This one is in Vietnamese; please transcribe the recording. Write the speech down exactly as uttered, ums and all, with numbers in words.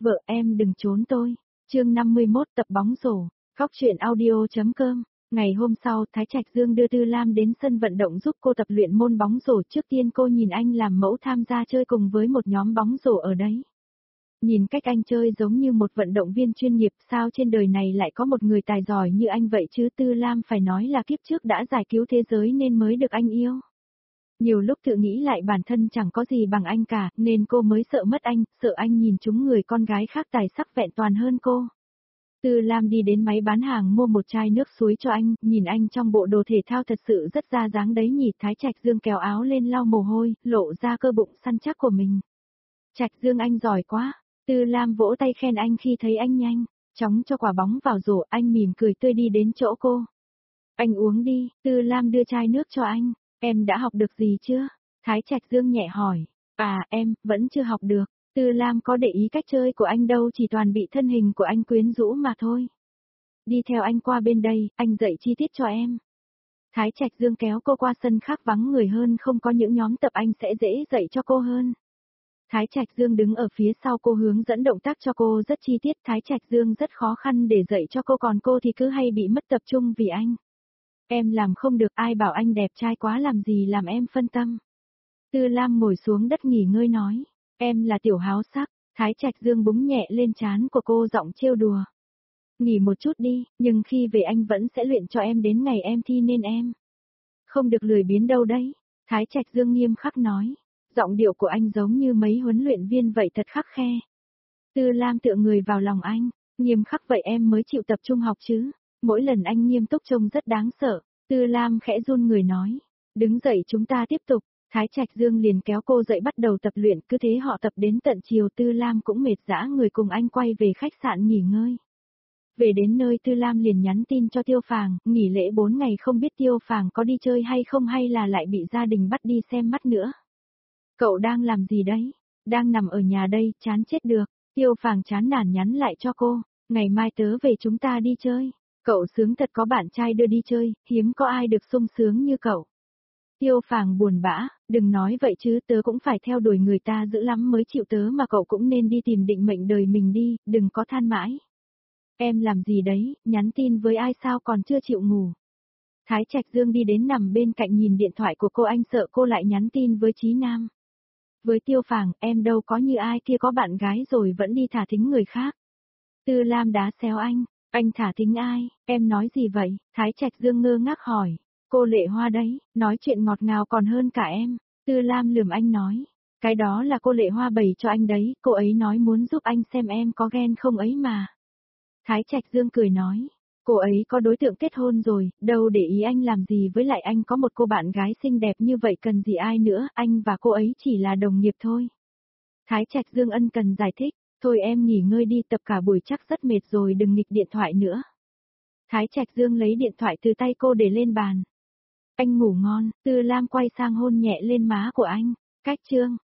Vợ em đừng trốn tôi. Chương năm mươi mốt tập bóng rổ. Góc truyện audio.com. Ngày hôm sau, Thái Trạch Dương đưa Tư Lam đến sân vận động giúp cô tập luyện môn bóng rổ. Trước tiên cô nhìn anh làm mẫu tham gia chơi cùng với một nhóm bóng rổ ở đấy. Nhìn cách anh chơi giống như một vận động viên chuyên nghiệp, sao trên đời này lại có một người tài giỏi như anh vậy chứ. Tư Lam phải nói là kiếp trước đã giải cứu thế giới nên mới được anh yêu. Nhiều lúc tự nghĩ lại bản thân chẳng có gì bằng anh cả, nên cô mới sợ mất anh, sợ anh nhìn chúng người con gái khác tài sắc vẹn toàn hơn cô. Tư Lam đi đến máy bán hàng mua một chai nước suối cho anh, nhìn anh trong bộ đồ thể thao thật sự rất ra dáng đấy nhỉ. Thái Trạch Dương kéo áo lên lau mồ hôi, lộ ra cơ bụng săn chắc của mình. Trạch Dương anh giỏi quá. Tư Lam vỗ tay khen anh khi thấy anh nhanh chóng cho quả bóng vào rổ. Anh mỉm cười tươi đi đến chỗ cô. Anh uống đi. Tư Lam đưa chai nước cho anh. Em đã học được gì chưa? Thái Trạch Dương nhẹ hỏi. À em, vẫn chưa học được. Tư Lam có để ý cách chơi của anh đâu, chỉ toàn bị thân hình của anh quyến rũ mà thôi. Đi theo anh qua bên đây, anh dạy chi tiết cho em. Thái Trạch Dương kéo cô qua sân khác vắng người hơn, không có những nhóm tập, anh sẽ dễ dạy cho cô hơn. Thái Trạch Dương đứng ở phía sau cô hướng dẫn động tác cho cô rất chi tiết. Thái Trạch Dương rất khó khăn để dạy cho cô, còn cô thì cứ hay bị mất tập trung vì anh. Em làm không được, ai bảo anh đẹp trai quá làm gì làm em phân tâm. Tư Lam ngồi xuống đất nghỉ ngơi nói. Em là tiểu háo sắc. Thái Trạch Dương búng nhẹ lên trán của cô, giọng trêu đùa. Nghỉ một chút đi, nhưng khi về anh vẫn sẽ luyện cho em đến ngày em thi nên em không được lười biếng đâu đấy. Thái Trạch Dương nghiêm khắc nói. Giọng điệu của anh giống như mấy huấn luyện viên vậy, thật khắc khe. Tư Lam tựa người vào lòng anh. Nghiêm khắc vậy em mới chịu tập trung học chứ. Mỗi lần anh nghiêm túc trông rất đáng sợ. Tư Lam khẽ run người nói. Đứng dậy, chúng ta tiếp tục. Thái Trạch Dương liền kéo cô dậy bắt đầu tập luyện, cứ thế họ tập đến tận chiều. Tư Lam cũng mệt dã người, cùng anh quay về khách sạn nghỉ ngơi. Về đến nơi, Tư Lam liền nhắn tin cho Tiêu Phàng, nghỉ lễ bốn ngày không biết Tiêu Phàng có đi chơi hay không, hay là lại bị gia đình bắt đi xem mắt nữa. Cậu đang làm gì đấy? Đang nằm ở nhà đây, chán chết được. Tiêu Phàng chán nản nhắn lại cho cô, ngày mai tớ về chúng ta đi chơi. Cậu sướng thật, có bạn trai đưa đi chơi, hiếm có ai được sung sướng như cậu. Tiêu Phàng buồn bã, đừng nói vậy chứ, tớ cũng phải theo đuổi người ta dữ lắm mới chịu tớ, mà cậu cũng nên đi tìm định mệnh đời mình đi, đừng có than mãi. Em làm gì đấy, nhắn tin với ai sao còn chưa chịu ngủ? Thái Trạch Dương đi đến nằm bên cạnh nhìn điện thoại của cô, anh sợ cô lại nhắn tin với Chí Nam. Với Tiêu Phàng, em đâu có như ai kia có bạn gái rồi vẫn đi thả thính người khác. Tư Lam đá xéo anh. Anh thả thính ai, em nói gì vậy? Thái Trạch Dương ngơ ngác hỏi. Cô Lệ Hoa đấy, nói chuyện ngọt ngào còn hơn cả em. Tư Lam lườm anh nói. Cái đó là cô Lệ Hoa bày cho anh đấy, cô ấy nói muốn giúp anh xem em có ghen không ấy mà. Thái Trạch Dương cười nói. Cô ấy có đối tượng kết hôn rồi, đâu để ý anh làm gì, với lại anh có một cô bạn gái xinh đẹp như vậy cần gì ai nữa, anh và cô ấy chỉ là đồng nghiệp thôi. Thái Trạch Dương ân cần giải thích. Thôi em nghỉ ngơi đi, tập cả buổi chắc rất mệt rồi, đừng nghịch điện thoại nữa. Thái Trạch Dương lấy điện thoại từ tay cô để lên bàn. Anh ngủ ngon. Tư Lam quay sang hôn nhẹ lên má của anh. Cách chương.